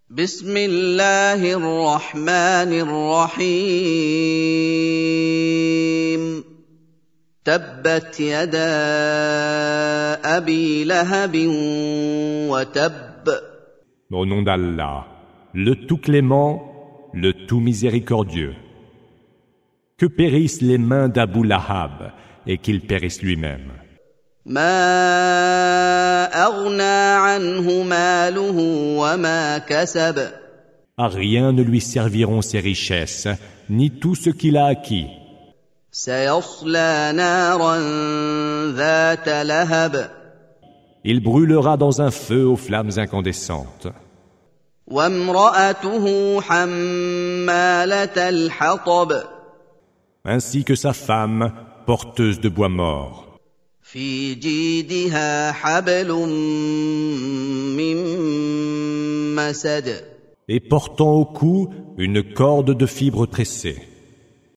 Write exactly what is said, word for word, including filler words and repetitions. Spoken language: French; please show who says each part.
Speaker 1: بسم الله الرحمن الرحيم تبت يدا أبي لهب وتب.
Speaker 2: Au nom d'Allah, le tout clément, le tout miséricordieux. Que périssent les mains d'Abu Lahab et qu'il périsse lui-même.
Speaker 1: ما أغنى عنه ماله وما كسب.
Speaker 2: À rien ne lui serviront ses richesses, ni tout ce qu'il a acquis.
Speaker 1: سيصلى نارا ذات لهب.
Speaker 2: Il brûlera dans un feu aux flammes incandescentes.
Speaker 1: وامرأته حمالة الحطب.
Speaker 2: Ainsi que sa femme, porteuse de bois mort.
Speaker 1: في جيدها حبل من مسد.
Speaker 2: Et portant au cou une corde de fibres tressées.